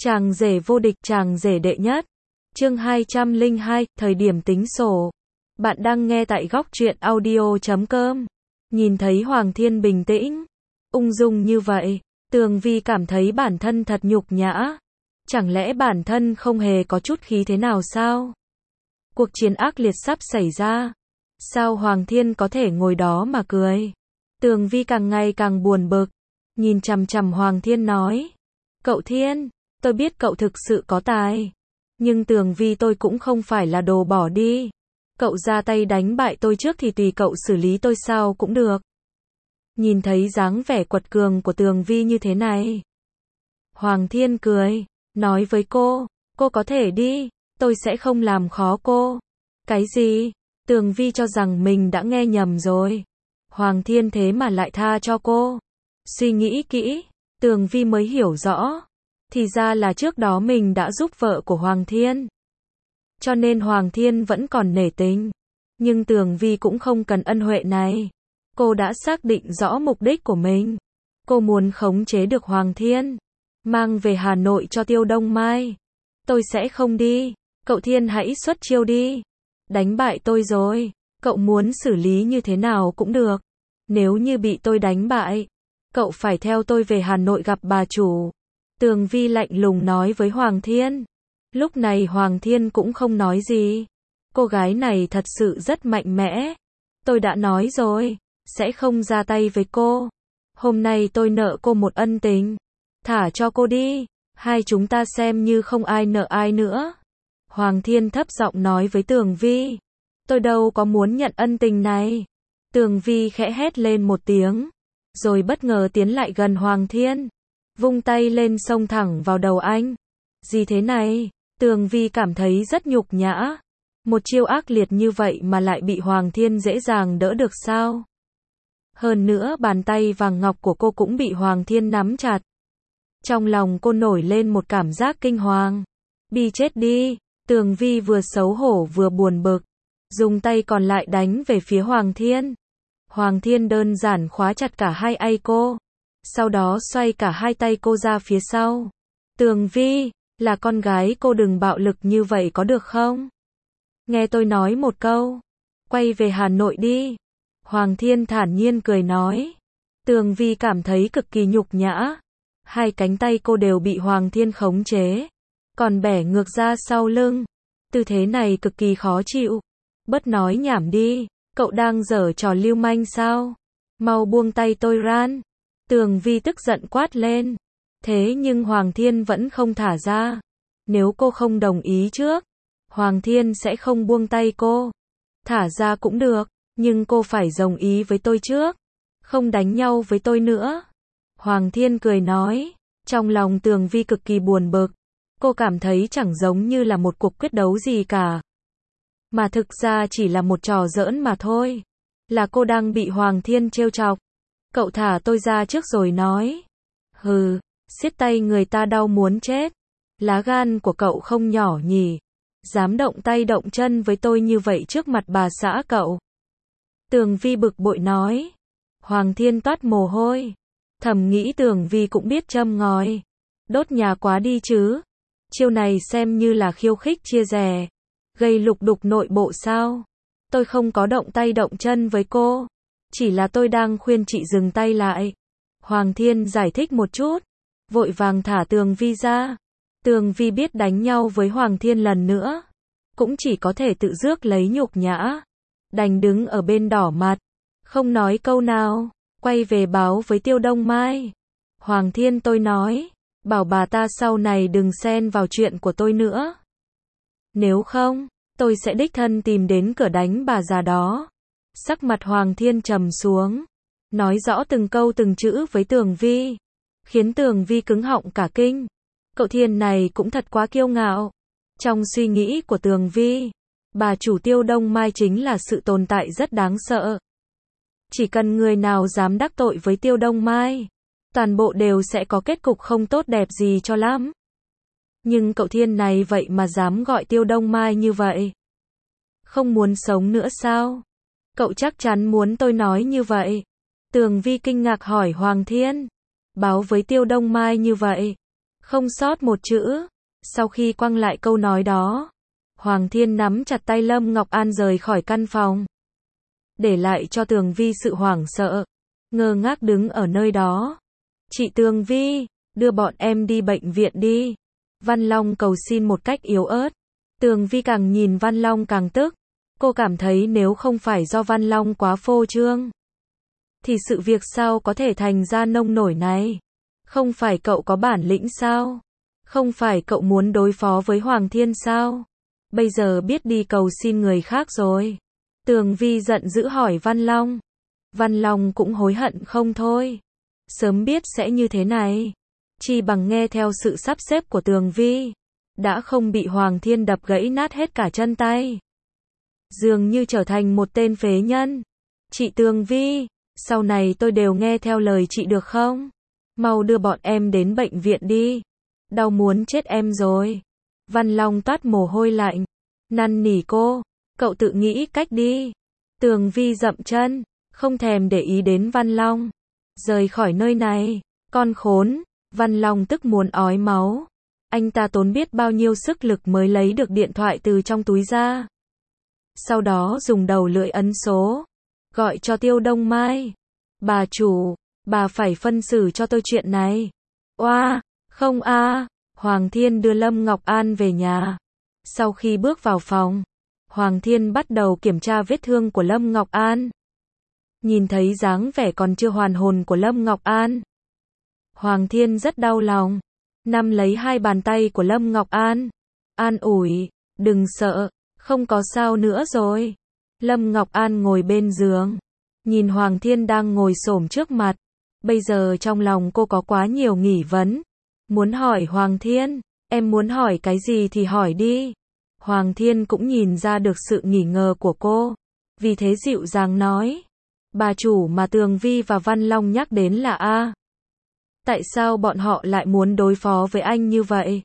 Chàng rể vô địch, chàng rể đệ nhất. Chương 202, thời điểm tính sổ. Bạn đang nghe tại góc truyện audio.com. Nhìn thấy Hoàng Thiên bình tĩnh, ung dung như vậy, Tường Vi cảm thấy bản thân thật nhục nhã. Chẳng lẽ bản thân không hề có chút khí thế nào sao? Cuộc chiến ác liệt sắp xảy ra. Sao Hoàng Thiên có thể ngồi đó mà cười? Tường Vi càng ngày càng buồn bực, nhìn chằm chằm Hoàng Thiên nói. Cậu Thiên, tôi biết cậu thực sự có tài. Nhưng Tường Vi tôi cũng không phải là đồ bỏ đi. Cậu ra tay đánh bại tôi trước thì tùy cậu xử lý tôi sao cũng được. Nhìn thấy dáng vẻ quật cường của Tường Vi như thế này, Hoàng Thiên cười, nói với cô có thể đi, tôi sẽ không làm khó cô. Cái gì? Tường Vi cho rằng mình đã nghe nhầm rồi. Hoàng Thiên thế mà lại tha cho cô. Suy nghĩ kỹ, Tường Vi mới hiểu rõ. Thì ra là trước đó mình đã giúp vợ của Hoàng Thiên. Cho nên Hoàng Thiên vẫn còn nể tình. Nhưng Tường Vi cũng không cần ân huệ này. Cô đã xác định rõ mục đích của mình. Cô muốn khống chế được Hoàng Thiên, mang về Hà Nội cho Tiêu Đông Mai. Tôi sẽ không đi. Cậu Thiên hãy xuất chiêu đi. Đánh bại tôi rồi, cậu muốn xử lý như thế nào cũng được. Nếu như bị tôi đánh bại, cậu phải theo tôi về Hà Nội gặp bà chủ. Tường Vi lạnh lùng nói với Hoàng Thiên. Lúc này Hoàng Thiên cũng không nói gì. Cô gái này thật sự rất mạnh mẽ. Tôi đã nói rồi, sẽ không ra tay với cô. Hôm nay tôi nợ cô một ân tình. Thả cho cô đi, hai chúng ta xem như không ai nợ ai nữa. Hoàng Thiên thấp giọng nói với Tường Vi. Tôi đâu có muốn nhận ân tình này. Tường Vi khẽ hét lên một tiếng, rồi bất ngờ tiến lại gần Hoàng Thiên, vung tay lên xông thẳng vào đầu anh. Gì thế này? Tường Vi cảm thấy rất nhục nhã. Một chiêu ác liệt như vậy mà lại bị Hoàng Thiên dễ dàng đỡ được sao? Hơn nữa bàn tay vàng ngọc của cô cũng bị Hoàng Thiên nắm chặt. Trong lòng cô nổi lên một cảm giác kinh hoàng. Bi chết đi. Tường Vi vừa xấu hổ vừa buồn bực, dùng tay còn lại đánh về phía Hoàng Thiên. Hoàng Thiên đơn giản khóa chặt cả hai tay cô, sau đó xoay cả hai tay cô ra phía sau. Tường Vi, là con gái cô đừng bạo lực như vậy có được không? Nghe tôi nói một câu, quay về Hà Nội đi. Hoàng Thiên thản nhiên cười nói. Tường Vi cảm thấy cực kỳ nhục nhã. Hai cánh tay cô đều bị Hoàng Thiên khống chế, còn bẻ ngược ra sau lưng. Tư thế này cực kỳ khó chịu. Bớt nói nhảm đi, cậu đang giở trò lưu manh sao? Mau buông tay tôi ra. Tường Vi tức giận quát lên. Thế nhưng Hoàng Thiên vẫn không thả ra. Nếu cô không đồng ý trước, Hoàng Thiên sẽ không buông tay cô. Thả ra cũng được, nhưng cô phải đồng ý với tôi trước. Không đánh nhau với tôi nữa. Hoàng Thiên cười nói. Trong lòng Tường Vi cực kỳ buồn bực. Cô cảm thấy chẳng giống như là một cuộc quyết đấu gì cả, mà thực ra chỉ là một trò giỡn mà thôi. Là cô đang bị Hoàng Thiên trêu chọc. Cậu thả tôi ra trước rồi nói. Hừ, siết tay người ta đau muốn chết. Lá gan của cậu không nhỏ nhỉ. Dám động tay động chân với tôi như vậy trước mặt bà xã cậu. Tường Vi bực bội nói. Hoàng Thiên toát mồ hôi. Thầm nghĩ Tường Vi cũng biết châm ngòi. Đốt nhà quá đi chứ. Chiêu này xem như là khiêu khích chia rẽ, gây lục đục nội bộ sao? Tôi không có động tay động chân với cô. Chỉ là tôi đang khuyên chị dừng tay lại. Hoàng Thiên giải thích một chút, vội vàng thả Tường Vi ra. Tường Vi biết đánh nhau với Hoàng Thiên lần nữa, cũng chỉ có thể tự rước lấy nhục nhã. Đành đứng ở bên đỏ mặt, không nói câu nào, quay về báo với Tiêu Đông Mai. Hoàng Thiên tôi nói, bảo bà ta sau này đừng xen vào chuyện của tôi nữa. Nếu không, tôi sẽ đích thân tìm đến cửa đánh bà già đó. Sắc mặt Hoàng Thiên trầm xuống, nói rõ từng câu từng chữ với Tường Vi, khiến Tường Vi cứng họng cả kinh. Cậu Thiên này cũng thật quá kiêu ngạo. Trong suy nghĩ của Tường Vi, bà chủ Tiêu Đông Mai chính là sự tồn tại rất đáng sợ. Chỉ cần người nào dám đắc tội với Tiêu Đông Mai, toàn bộ đều sẽ có kết cục không tốt đẹp gì cho lắm. Nhưng cậu Thiên này vậy mà dám gọi Tiêu Đông Mai như vậy. Không muốn sống nữa sao? Cậu chắc chắn muốn tôi nói như vậy. Tường Vi kinh ngạc hỏi Hoàng Thiên. Báo với Tiêu Đông Mai như vậy, Không sót một chữ. Sau khi quăng lại câu nói đó, Hoàng Thiên nắm chặt tay Lâm Ngọc An rời khỏi căn phòng. Để lại cho Tường Vi sự hoảng sợ, ngơ ngác đứng ở nơi đó. Chị Tường Vi, đưa bọn em đi bệnh viện đi. Văn Long cầu xin một cách yếu ớt. Tường Vi càng nhìn Văn Long càng tức. Cô cảm thấy nếu không phải do Văn Long quá phô trương, thì sự việc sao có thể thành ra nông nổi này? Không phải cậu có bản lĩnh sao? Không phải cậu muốn đối phó với Hoàng Thiên sao? Bây giờ biết đi cầu xin người khác rồi. Tường Vi giận dữ hỏi Văn Long. Văn Long cũng hối hận không thôi. Sớm biết sẽ như thế này, chi bằng nghe theo sự sắp xếp của Tường Vi, đã không bị Hoàng Thiên đập gãy nát hết cả chân tay. Dường như trở thành một tên phế nhân. Chị Tường Vi, sau này tôi đều nghe theo lời chị được không? Mau đưa bọn em đến bệnh viện đi. Đau muốn chết em rồi. Văn Long toát mồ hôi lạnh, năn nỉ cô, cậu tự nghĩ cách đi. Tường Vi dậm chân, không thèm để ý đến Văn Long. Rời khỏi nơi này, con khốn. Văn Long tức muốn ói máu. Anh ta tốn biết bao nhiêu sức lực mới lấy được điện thoại từ trong túi ra. Sau đó dùng đầu lưỡi ấn số, gọi cho Tiêu Đông Mai. Bà chủ, bà phải phân xử cho tôi chuyện này. Oa, không a. Hoàng Thiên đưa Lâm Ngọc An về nhà. Sau khi bước vào phòng, Hoàng Thiên bắt đầu kiểm tra vết thương của Lâm Ngọc An. Nhìn thấy dáng vẻ còn chưa hoàn hồn của Lâm Ngọc An, Hoàng Thiên rất đau lòng. Nắm lấy hai bàn tay của Lâm Ngọc An, an ủi, đừng sợ, không có sao nữa rồi. Lâm Ngọc An ngồi bên giường, nhìn Hoàng Thiên đang ngồi xổm trước mặt. Bây giờ trong lòng cô có quá nhiều nghi vấn. Muốn hỏi Hoàng Thiên, em muốn hỏi cái gì thì hỏi đi. Hoàng Thiên cũng nhìn ra được sự nghi ngờ của cô, vì thế dịu dàng nói. Bà chủ mà Tường Vi và Văn Long nhắc đến là A. Tại sao bọn họ lại muốn đối phó với anh như vậy?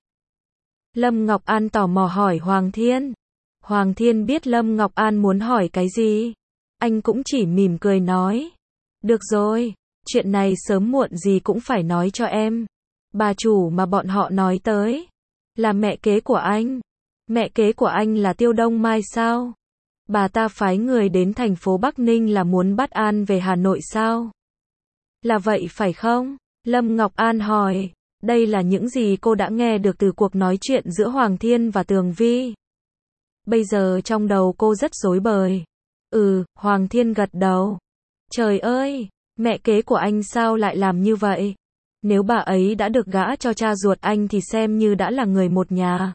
Lâm Ngọc An tò mò hỏi Hoàng Thiên. Hoàng Thiên biết Lâm Ngọc An muốn hỏi cái gì. Anh cũng chỉ mỉm cười nói. Được rồi, chuyện này sớm muộn gì cũng phải nói cho em. Bà chủ mà bọn họ nói tới là mẹ kế của anh. Mẹ kế của anh là Tiêu Đông Mai sao? Bà ta phái người đến thành phố Bắc Ninh là muốn bắt An về Hà Nội sao? Là vậy phải không? Lâm Ngọc An hỏi. Đây là những gì cô đã nghe được từ cuộc nói chuyện giữa Hoàng Thiên và Tường Vi. Bây giờ trong đầu cô rất rối bời. Hoàng Thiên gật đầu. Trời ơi, mẹ kế của anh sao lại làm như vậy? Nếu bà ấy đã được gả cho cha ruột anh thì xem như đã là người một nhà.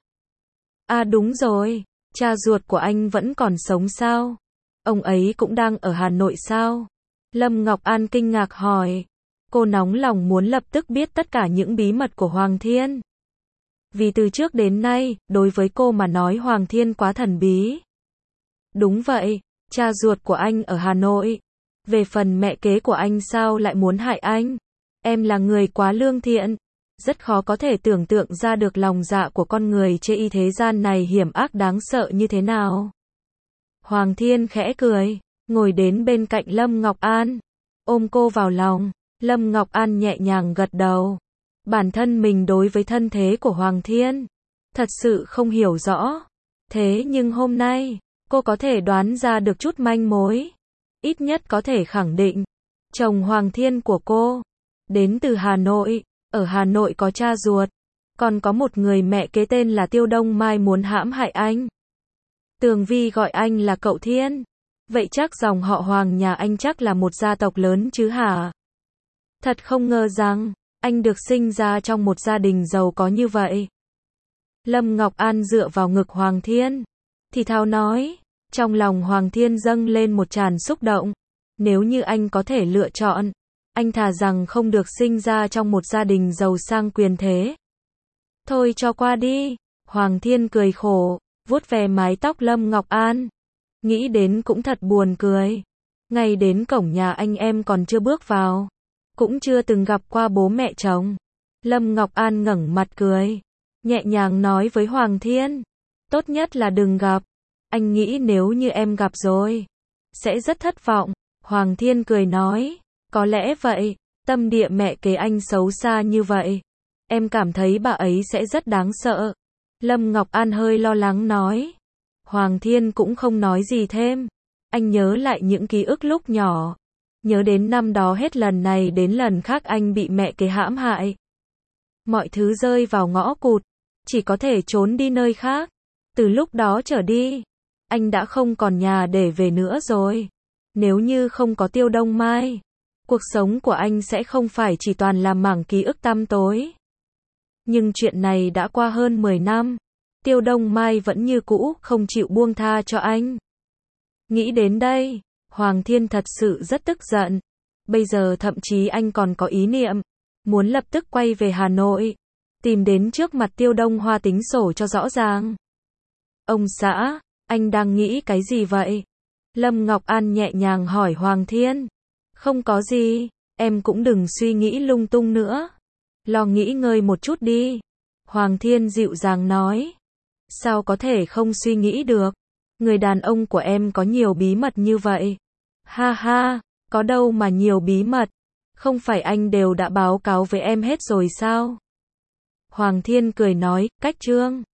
À đúng rồi, cha ruột của anh vẫn còn sống sao? Ông ấy cũng đang ở Hà Nội sao? Lâm Ngọc An kinh ngạc hỏi. Cô nóng lòng muốn lập tức biết tất cả những bí mật của Hoàng Thiên. Vì từ trước đến nay, đối với cô mà nói Hoàng Thiên quá thần bí. Đúng vậy, cha ruột của anh ở Hà Nội. Về phần mẹ kế của anh sao lại muốn hại anh? Em là người quá lương thiện. Rất khó có thể tưởng tượng ra được lòng dạ của con người trên thế gian này hiểm ác đáng sợ như thế nào. Hoàng Thiên khẽ cười, ngồi đến bên cạnh Lâm Ngọc An, ôm cô vào lòng. Lâm Ngọc An nhẹ nhàng gật đầu. Bản thân mình đối với thân thế của Hoàng Thiên thật sự không hiểu rõ. Thế nhưng hôm nay, cô có thể đoán ra được chút manh mối. Ít nhất có thể khẳng định, chồng Hoàng Thiên của cô đến từ Hà Nội, ở Hà Nội có cha ruột, còn có một người mẹ kế tên là Tiêu Đông Mai muốn hãm hại anh. Tường Vi gọi anh là cậu Thiên. Vậy chắc dòng họ Hoàng nhà anh chắc là một gia tộc lớn chứ hả? Thật không ngờ rằng, anh được sinh ra trong một gia đình giàu có như vậy. Lâm Ngọc An dựa vào ngực Hoàng Thiên, thì thào nói. Trong lòng Hoàng Thiên dâng lên một tràn xúc động. Nếu như anh có thể lựa chọn, anh thà rằng không được sinh ra trong một gia đình giàu sang quyền thế. Thôi cho qua đi. Hoàng Thiên cười khổ, vuốt ve mái tóc Lâm Ngọc An. Nghĩ đến cũng thật buồn cười. Ngay đến cổng nhà anh em còn chưa bước vào, cũng chưa từng gặp qua bố mẹ chồng. Lâm Ngọc An ngẩng mặt cười, nhẹ nhàng nói với Hoàng Thiên. Tốt nhất là đừng gặp. Anh nghĩ nếu như em gặp rồi, sẽ rất thất vọng. Hoàng Thiên cười nói. Có lẽ vậy, tâm địa mẹ kế anh xấu xa như vậy. Em cảm thấy bà ấy sẽ rất đáng sợ. Lâm Ngọc An hơi lo lắng nói. Hoàng Thiên cũng không nói gì thêm. Anh nhớ lại những ký ức lúc nhỏ. Nhớ đến năm đó hết lần này đến lần khác anh bị mẹ kế hãm hại. Mọi thứ rơi vào ngõ cụt. Chỉ có thể trốn đi nơi khác. Từ lúc đó trở đi, anh đã không còn nhà để về nữa rồi. Nếu như không có Tiêu Đông Mai, cuộc sống của anh sẽ không phải chỉ toàn là mảng ký ức tăm tối. Nhưng chuyện này đã qua hơn 10 năm. Tiêu Đông Mai vẫn như cũ, không chịu buông tha cho anh. Nghĩ đến đây, Hoàng Thiên thật sự rất tức giận. Bây giờ thậm chí anh còn có ý niệm, muốn lập tức quay về Hà Nội, tìm đến trước mặt Tiêu Đông Hoa tính sổ cho rõ ràng. Ông xã, anh đang nghĩ cái gì vậy? Lâm Ngọc An nhẹ nhàng hỏi Hoàng Thiên. Không có gì, em cũng đừng suy nghĩ lung tung nữa. Lo nghỉ ngơi một chút đi. Hoàng Thiên dịu dàng nói. Sao có thể không suy nghĩ được? Người đàn ông của em có nhiều bí mật như vậy. Ha ha, có đâu mà nhiều bí mật. Không phải anh đều đã báo cáo với em hết rồi sao? Hoàng Thiên cười nói, cách Trương.